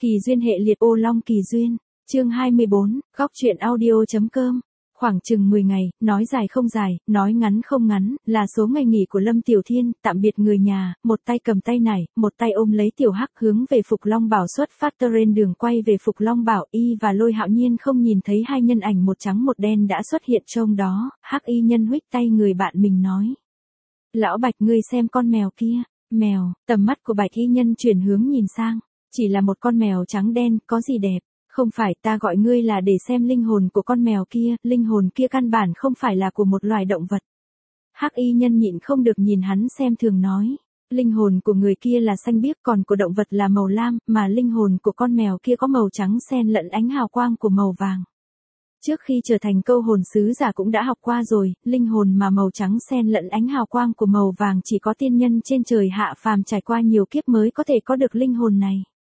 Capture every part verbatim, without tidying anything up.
Kỳ duyên hệ liệt ô long kỳ duyên, chương hai mươi bốn, góc truyện audio.com. Khoảng chừng mười ngày, nói dài không dài, nói ngắn không ngắn, là số ngày nghỉ của Lâm Tiểu Thiên, tạm biệt người nhà, một tay cầm tay nải, một tay ôm lấy Tiểu Hắc hướng về Phục Long Bảo xuất phát trên đường quay về Phục Long Bảo. Y và Lôi Hạo Nhiên không nhìn thấy hai nhân ảnh một trắng một đen đã xuất hiện trong đó. Hắc y nhân huých tay người bạn mình nói: Lão Bạch, ngươi xem con mèo kia. Mèo. Tầm mắt của Bạch y nhân chuyển hướng nhìn sang. Chỉ là một con mèo trắng đen, có gì đẹp? Không phải, ta gọi ngươi là để xem linh hồn của con mèo kia, linh hồn kia căn bản không phải là của một loài động vật. Hắc y nhân nhịn không được nhìn hắn xem thường nói: Linh hồn của người kia là xanh biếc, còn của động vật là màu lam, mà linh hồn của con mèo kia có màu trắng xen lẫn ánh hào quang của màu vàng. Trước khi trở thành câu hồn sứ giả cũng đã học qua rồi, linh hồn mà màu trắng xen lẫn ánh hào quang của màu vàng chỉ có tiên nhân trên trời hạ phàm trải qua nhiều kiếp mới có thể có được linh hồn này.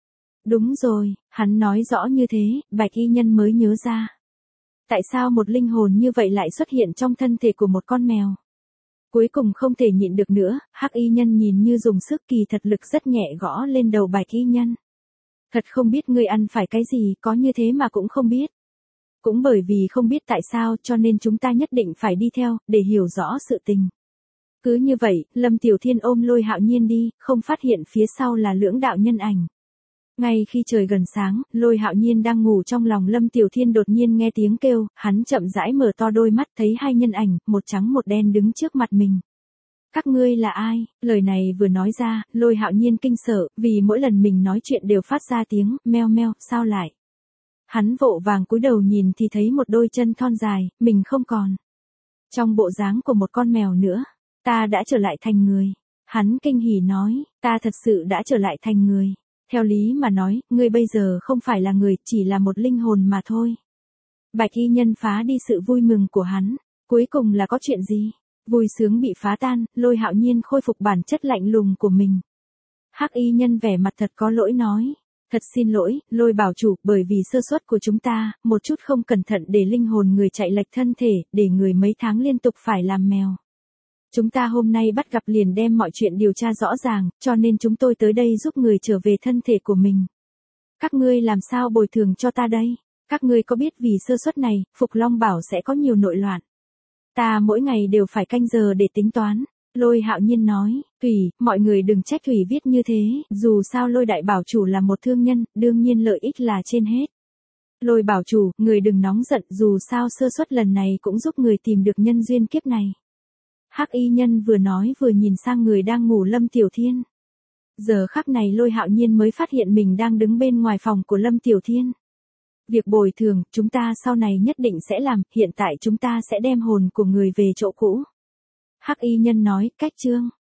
Đúng rồi, hắn nói rõ như thế, Bạch y nhân mới nhớ ra. Tại sao một linh hồn như vậy lại xuất hiện trong thân thể của một con mèo? Cuối cùng không thể nhịn được nữa, Hắc y nhân nhìn như dùng sức, kỳ thật lực rất nhẹ gõ lên đầu Bạch y nhân. Thật không biết ngươi ăn phải cái gì, có như thế mà cũng không biết. Cũng bởi vì không biết tại sao cho nên chúng ta nhất định phải đi theo, để hiểu rõ sự tình. Cứ như vậy, Lâm Tiểu Thiên ôm Lôi Hạo Nhiên đi, không phát hiện phía sau là lưỡng đạo nhân ảnh. Ngay khi trời gần sáng, Lôi Hạo Nhiên đang ngủ trong lòng Lâm Tiểu Thiên đột nhiên nghe tiếng kêu, hắn chậm rãi mở to đôi mắt thấy hai nhân ảnh, một trắng một đen đứng trước mặt mình. Các ngươi là ai? Lời này vừa nói ra, Lôi Hạo Nhiên kinh sợ, vì mỗi lần mình nói chuyện đều phát ra tiếng, meo meo, sao lại? Hắn vội vàng cúi đầu nhìn thì thấy một đôi chân thon dài, mình không còn trong bộ dáng của một con mèo nữa. Ta đã trở lại thành người. Hắn kinh hỉ nói, ta thật sự đã trở lại thành người. Theo lý mà nói, ngươi bây giờ không phải là người, chỉ là một linh hồn mà thôi. Bạch y nhân phá đi sự vui mừng của hắn. Cuối cùng là có chuyện gì? Vui sướng bị phá tan, Lôi Hạo Nhiên khôi phục bản chất lạnh lùng của mình. Hắc y nhân vẻ mặt thật có lỗi nói: Thật xin lỗi, Lôi bảo chủ, bởi vì sơ suất của chúng ta, một chút không cẩn thận để linh hồn người chạy lệch thân thể, để người mấy tháng liên tục phải làm mèo. Chúng ta hôm nay bắt gặp liền đem mọi chuyện điều tra rõ ràng, cho nên chúng tôi tới đây giúp người trở về thân thể của mình. Các ngươi làm sao bồi thường cho ta đây? Các ngươi có biết vì sơ suất này, Phục Long Bảo sẽ có nhiều nội loạn. Ta mỗi ngày đều phải canh giờ để tính toán. Lôi Hạo Nhiên nói, Thủy, mọi người đừng trách Thủy viết như thế, dù sao Lôi đại bảo chủ là một thương nhân, đương nhiên lợi ích là trên hết. Lôi bảo chủ, người đừng nóng giận, dù sao sơ suất lần này cũng giúp người tìm được nhân duyên kiếp này. Hắc y nhân vừa nói vừa nhìn sang người đang ngủ Lâm Tiểu Thiên. Giờ khắc này Lôi Hạo Nhiên mới phát hiện mình đang đứng bên ngoài phòng của Lâm Tiểu Thiên. Việc bồi thường, chúng ta sau này nhất định sẽ làm, hiện tại chúng ta sẽ đem hồn của người về chỗ cũ. Hắc y nhân nói, cách chương.